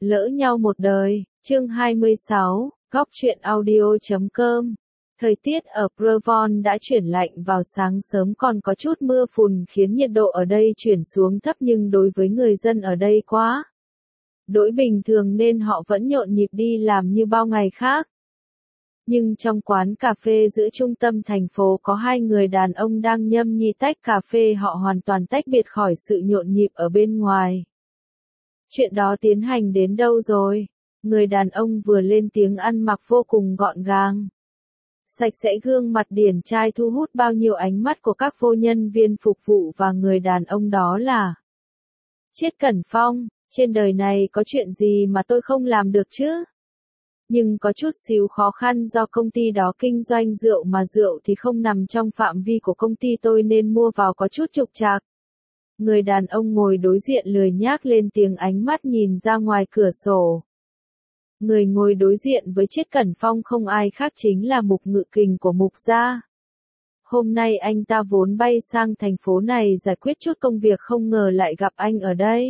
Lỡ nhau một đời, chương 26, góc truyện audio.com. Thời tiết ở Provence đã chuyển lạnh vào sáng sớm, còn có chút mưa phùn khiến nhiệt độ ở đây chuyển xuống thấp, nhưng đối với người dân ở đây quá đỗi bình thường nên họ vẫn nhộn nhịp đi làm như bao ngày khác. Nhưng trong quán cà phê giữa trung tâm thành phố có hai người đàn ông đang nhâm nhi tách cà phê, họ hoàn toàn tách biệt khỏi sự nhộn nhịp ở bên ngoài. Chuyện đó tiến hành đến đâu rồi? Người đàn ông vừa lên tiếng, ăn mặc vô cùng gọn gàng, sạch sẽ, gương mặt điển trai thu hút bao nhiêu ánh mắt của các vô nhân viên phục vụ, và người đàn ông đó là Chiết Cẩn Phong. Trên đời này có chuyện gì mà tôi không làm được chứ? Nhưng có chút xíu khó khăn do công ty đó kinh doanh rượu, mà rượu thì không nằm trong phạm vi của công ty tôi nên mua vào có chút trục trặc. Người đàn ông ngồi đối diện lười nhác lên tiếng, ánh mắt nhìn ra ngoài cửa sổ. Người ngồi đối diện với Chiết Cẩn Phong không ai khác chính là Mục Ngự Kình của Mục gia. Hôm nay anh ta vốn bay sang thành phố này giải quyết chút công việc, không ngờ lại gặp anh ở đây.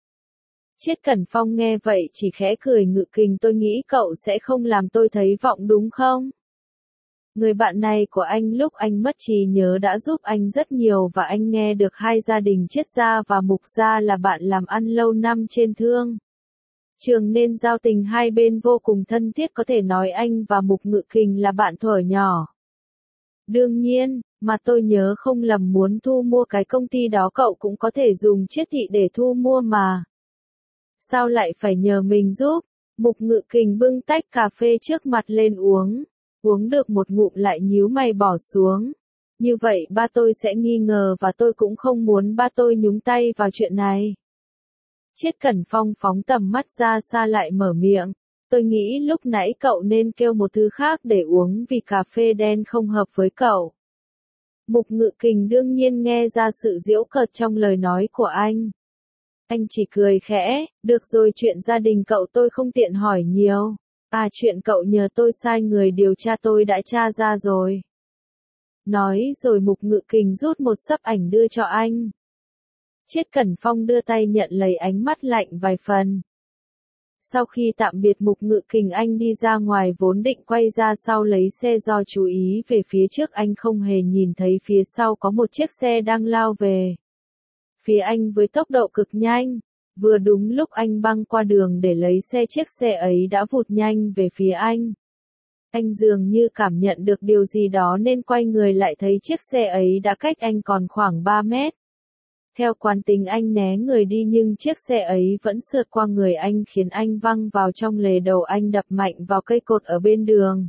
Chiết Cẩn Phong nghe vậy chỉ khẽ cười. Ngự Kình, tôi nghĩ cậu sẽ không làm tôi thấy vọng đúng không? Người bạn này của anh lúc anh mất trí nhớ đã giúp anh rất nhiều, và anh nghe được hai gia đình Chiết gia và Mục gia là bạn làm ăn lâu năm trên thương trường, nên giao tình hai bên vô cùng thân thiết, có thể nói anh và Mục Ngự Kình là bạn thuở nhỏ. Đương nhiên, mà tôi nhớ không lầm muốn thu mua cái công ty đó cậu cũng có thể dùng Chiết thị để thu mua mà. Sao lại phải nhờ mình giúp? Mục Ngự Kình bưng tách cà phê trước mặt lên uống. Uống được một ngụm lại nhíu mày bỏ xuống. Như vậy ba tôi sẽ nghi ngờ, và tôi cũng không muốn ba tôi nhúng tay vào chuyện này. Chiết Cẩn Phong phóng tầm mắt ra xa lại mở miệng. Tôi nghĩ lúc nãy cậu nên kêu một thứ khác để uống, vì cà phê đen không hợp với cậu. Mục Ngự Kình đương nhiên nghe ra sự giễu cợt trong lời nói của anh. Anh chỉ cười khẽ, được rồi, chuyện gia đình cậu tôi không tiện hỏi nhiều. À, chuyện cậu nhờ tôi sai người điều tra tôi đã tra ra rồi. Nói rồi Mục Ngự Kình rút một xấp ảnh đưa cho anh. Chiết Cẩn Phong đưa tay nhận lấy, ánh mắt lạnh vài phần. Sau khi tạm biệt Mục Ngự Kình, anh đi ra ngoài, vốn định quay ra sau lấy xe, do chú ý về phía trước anh không hề nhìn thấy phía sau có một chiếc xe đang lao về phía anh với tốc độ cực nhanh. Vừa đúng lúc anh băng qua đường để lấy xe, chiếc xe ấy đã vụt nhanh về phía anh. Anh dường như cảm nhận được điều gì đó nên quay người lại, thấy chiếc xe ấy đã cách anh còn khoảng 3 mét. Theo quán tính anh né người đi, nhưng chiếc xe ấy vẫn sượt qua người anh, khiến anh văng vào trong lề, đầu anh đập mạnh vào cây cột ở bên đường.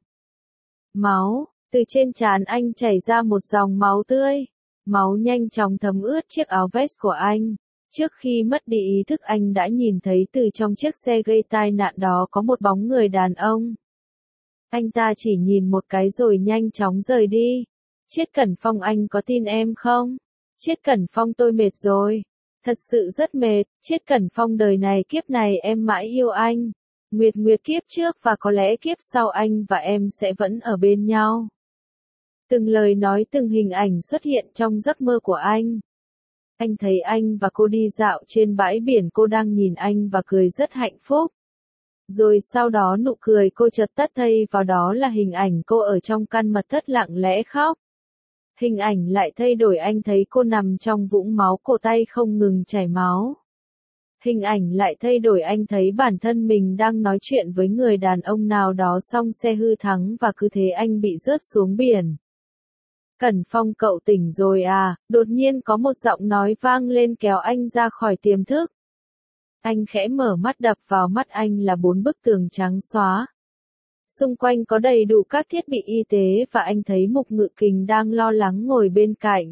Máu, từ trên trán anh chảy ra một dòng máu tươi. Máu nhanh chóng thấm ướt chiếc áo vest của anh. Trước khi mất đi ý thức, anh đã nhìn thấy từ trong chiếc xe gây tai nạn đó có một bóng người đàn ông. Anh ta chỉ nhìn một cái rồi nhanh chóng rời đi. Chiết Cẩn Phong, anh có tin em không? Chiết Cẩn Phong, tôi mệt rồi. Thật sự rất mệt. Chiết Cẩn Phong, đời này kiếp này em mãi yêu anh. Nguyệt nguyệt kiếp trước, và có lẽ kiếp sau anh và em sẽ vẫn ở bên nhau. Từng lời nói, từng hình ảnh xuất hiện trong giấc mơ của anh. Anh thấy anh và cô đi dạo trên bãi biển, cô đang nhìn anh và cười rất hạnh phúc. Rồi sau đó nụ cười cô chợt tắt, thay vào đó là hình ảnh cô ở trong căn mật thất lặng lẽ khóc. Hình ảnh lại thay đổi, anh thấy cô nằm trong vũng máu, cổ tay không ngừng chảy máu. Hình ảnh lại thay đổi, anh thấy bản thân mình đang nói chuyện với người đàn ông nào đó, xong xe hư thắng và cứ thế anh bị rớt xuống biển. Cẩn Phong, cậu tỉnh rồi à? Đột nhiên có một giọng nói vang lên kéo anh ra khỏi tiềm thức. Anh khẽ mở mắt, đập vào mắt anh là 4 bức tường trắng xóa. Xung quanh có đầy đủ các thiết bị y tế, và anh thấy Mục Ngự Kình đang lo lắng ngồi bên cạnh.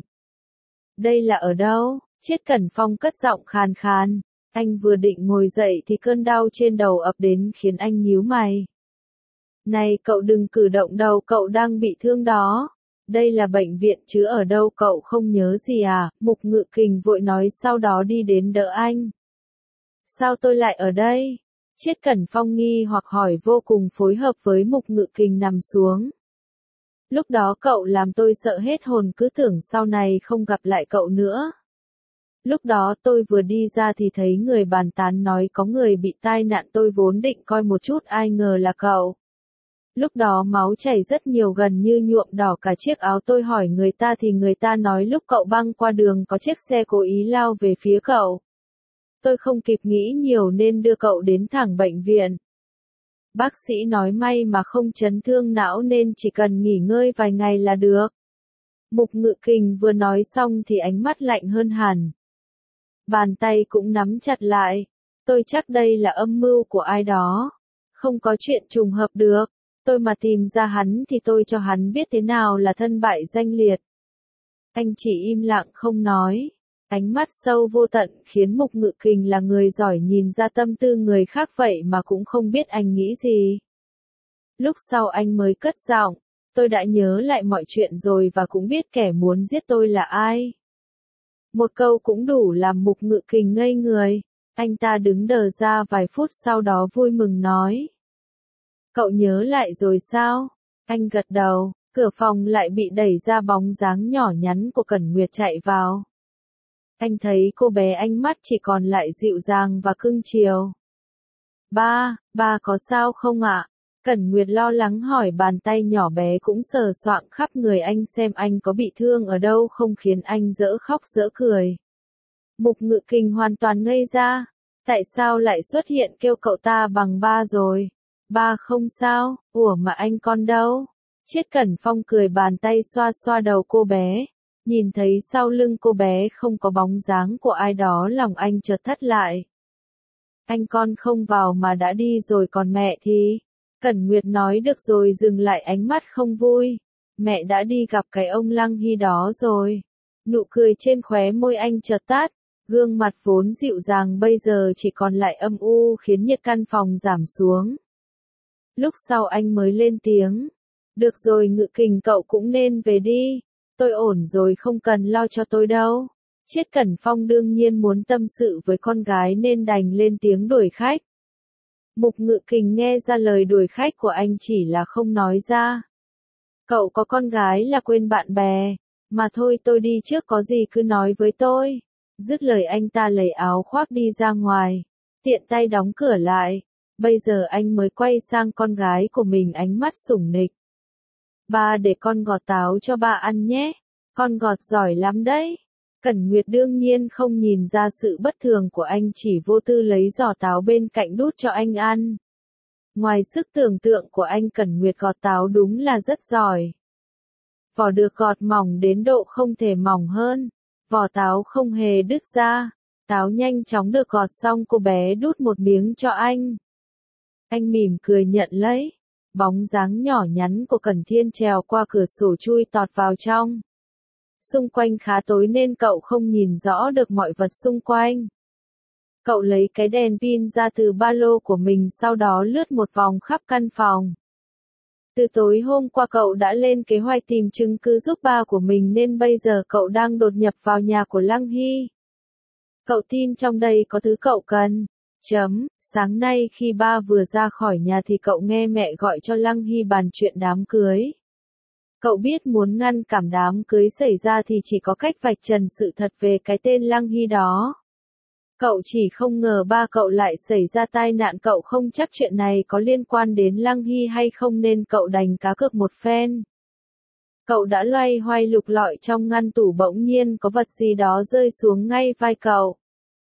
Đây là ở đâu? Chiết Cẩn Phong cất giọng khàn khàn. Anh vừa định ngồi dậy thì cơn đau trên đầu ập đến khiến anh nhíu mày. Này cậu, đừng cử động đầu, cậu đang bị thương đó. Đây là bệnh viện chứ ở đâu, cậu không nhớ gì à? Mục Ngự Kình vội nói, sau đó đi đến đỡ anh. Sao tôi lại ở đây? Chiết Cẩn Phong nghi hoặc hỏi, vô cùng phối hợp với Mục Ngự Kình nằm xuống. Lúc đó cậu làm tôi sợ hết hồn, cứ tưởng sau này không gặp lại cậu nữa. Lúc đó tôi vừa đi ra thì thấy người bàn tán nói có người bị tai nạn, tôi vốn định coi một chút ai ngờ là cậu. Lúc đó máu chảy rất nhiều gần như nhuộm đỏ cả chiếc áo, tôi hỏi người ta thì người ta nói lúc cậu băng qua đường có chiếc xe cố ý lao về phía cậu. Tôi không kịp nghĩ nhiều nên đưa cậu đến thẳng bệnh viện. Bác sĩ nói may mà không chấn thương não nên chỉ cần nghỉ ngơi vài ngày là được. Mục Ngự Kình vừa nói xong thì ánh mắt lạnh hơn hẳn. Bàn tay cũng nắm chặt lại. Tôi chắc đây là âm mưu của ai đó. Không có chuyện trùng hợp được. Tôi mà tìm ra hắn thì tôi cho hắn biết thế nào là thân bại danh liệt. Anh chỉ im lặng không nói. Ánh mắt sâu vô tận khiến Mục Ngự Kình là người giỏi nhìn ra tâm tư người khác vậy mà cũng không biết anh nghĩ gì. Lúc sau anh mới cất giọng, tôi đã nhớ lại mọi chuyện rồi và cũng biết kẻ muốn giết tôi là ai. Một câu cũng đủ làm Mục Ngự Kình ngây người. Anh ta đứng đờ ra vài phút sau đó vui mừng nói. Cậu nhớ lại rồi sao? Anh gật đầu, cửa phòng lại bị đẩy ra, bóng dáng nhỏ nhắn của Cẩn Nguyệt chạy vào. Anh thấy cô bé ánh mắt chỉ còn lại dịu dàng và cưng chiều. Ba có sao không ạ? Cẩn Nguyệt lo lắng hỏi, bàn tay nhỏ bé cũng sờ soạng khắp người anh xem anh có bị thương ở đâu không, khiến anh dở khóc dở cười. Mục Ngự Kình hoàn toàn ngây ra. Tại sao lại xuất hiện kêu cậu ta bằng ba rồi? Ba không sao, ủa mà anh con đâu? Triết Cẩn Phong cười, bàn tay xoa xoa đầu cô bé. Nhìn thấy sau lưng cô bé không có bóng dáng của ai đó, lòng anh chợt thắt lại. Anh con không vào mà đã đi rồi, còn mẹ thì? Cẩn Nguyệt nói được rồi dừng lại, ánh mắt không vui. Mẹ đã đi gặp cái ông Lăng Hy đó rồi. Nụ cười trên khóe môi anh chợt tắt. Gương mặt vốn dịu dàng bây giờ chỉ còn lại âm u, khiến nhiệt căn phòng giảm xuống. Lúc sau anh mới lên tiếng. Được rồi Ngự Kình, cậu cũng nên về đi. Tôi ổn rồi, không cần lo cho tôi đâu. Triết Cẩn Phong đương nhiên muốn tâm sự với con gái nên đành lên tiếng đuổi khách. Mục Ngự Kình nghe ra lời đuổi khách của anh chỉ là không nói ra. Cậu có con gái là quên bạn bè. Mà thôi tôi đi trước, có gì cứ nói với tôi. Dứt lời anh ta lấy áo khoác đi ra ngoài. Tiện tay đóng cửa lại. Bây giờ anh mới quay sang con gái của mình, ánh mắt sủng nịch. Ba để con gọt táo cho ba ăn nhé. Con gọt giỏi lắm đấy. Cẩn Nguyệt đương nhiên không nhìn ra sự bất thường của anh, chỉ vô tư lấy giò táo bên cạnh đút cho anh ăn. Ngoài sức tưởng tượng của anh, Cẩn Nguyệt gọt táo đúng là rất giỏi. Vỏ được gọt mỏng đến độ không thể mỏng hơn. Vỏ táo không hề đứt ra. Táo nhanh chóng được gọt xong, cô bé đút một miếng cho anh. Anh mỉm cười nhận lấy. Bóng dáng nhỏ nhắn của Cẩn Thiên trèo qua cửa sổ chui tọt vào trong. Xung quanh khá tối nên cậu không nhìn rõ được mọi vật xung quanh. Cậu lấy cái đèn pin ra từ ba lô của mình, sau đó lướt một vòng khắp căn phòng. Từ tối hôm qua cậu đã lên kế hoạch tìm chứng cứ giúp ba của mình nên bây giờ cậu đang đột nhập vào nhà của Lăng Hy. Cậu tin trong đây có thứ cậu cần. Sáng nay khi ba vừa ra khỏi nhà thì cậu nghe mẹ gọi cho Lăng Hy bàn chuyện đám cưới. Cậu biết muốn ngăn cản đám cưới xảy ra thì chỉ có cách vạch trần sự thật về cái tên Lăng Hy đó. Cậu chỉ không ngờ ba cậu lại xảy ra tai nạn, cậu không chắc chuyện này có liên quan đến Lăng Hy hay không nên cậu đành cá cược một phen. Cậu đã loay hoay lục lọi trong ngăn tủ, bỗng nhiên có vật gì đó rơi xuống ngay vai cậu.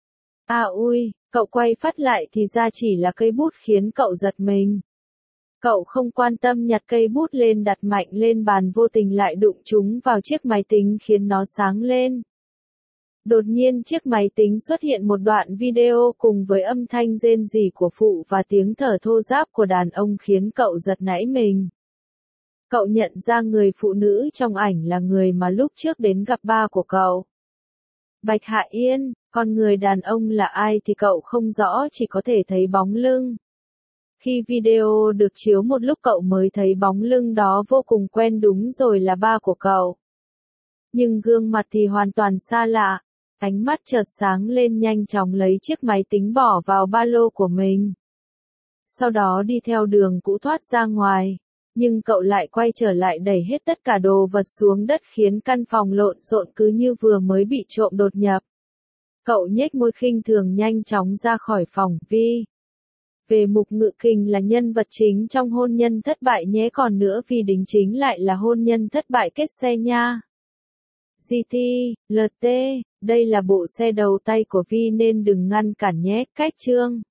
À ui, cậu quay phát lại thì ra chỉ là cây bút, khiến cậu giật mình. Cậu không quan tâm nhặt cây bút lên đặt mạnh lên bàn, vô tình lại đụng chúng vào chiếc máy tính khiến nó sáng lên. Đột nhiên chiếc máy tính xuất hiện một đoạn video cùng với âm thanh rên rỉ của phụ và tiếng thở thô ráp của đàn ông khiến cậu giật nảy mình. Cậu nhận ra người phụ nữ trong ảnh là người mà lúc trước đến gặp ba của cậu. Bạch Hạ Yên, còn người đàn ông là ai thì cậu không rõ, chỉ có thể thấy bóng lưng. Khi video được chiếu một lúc cậu mới thấy bóng lưng đó vô cùng quen, đúng rồi là ba của cậu. Nhưng gương mặt thì hoàn toàn xa lạ. Ánh mắt chợt sáng lên, nhanh chóng lấy chiếc máy tính bỏ vào ba lô của mình. Sau đó đi theo đường cũ thoát ra ngoài. Nhưng cậu lại quay trở lại đẩy hết tất cả đồ vật xuống đất khiến căn phòng lộn xộn cứ như vừa mới bị trộm đột nhập. Cậu nhếch môi khinh thường nhanh chóng ra khỏi phòng. Vi. Về Mục Ngự Kình là nhân vật chính trong hôn nhân thất bại nhé, còn nữa Vi đính chính lại là hôn nhân thất bại kết xe nha. GT, LT, đây là bộ xe đầu tay của Vi nên đừng ngăn cản nhé. Cách chương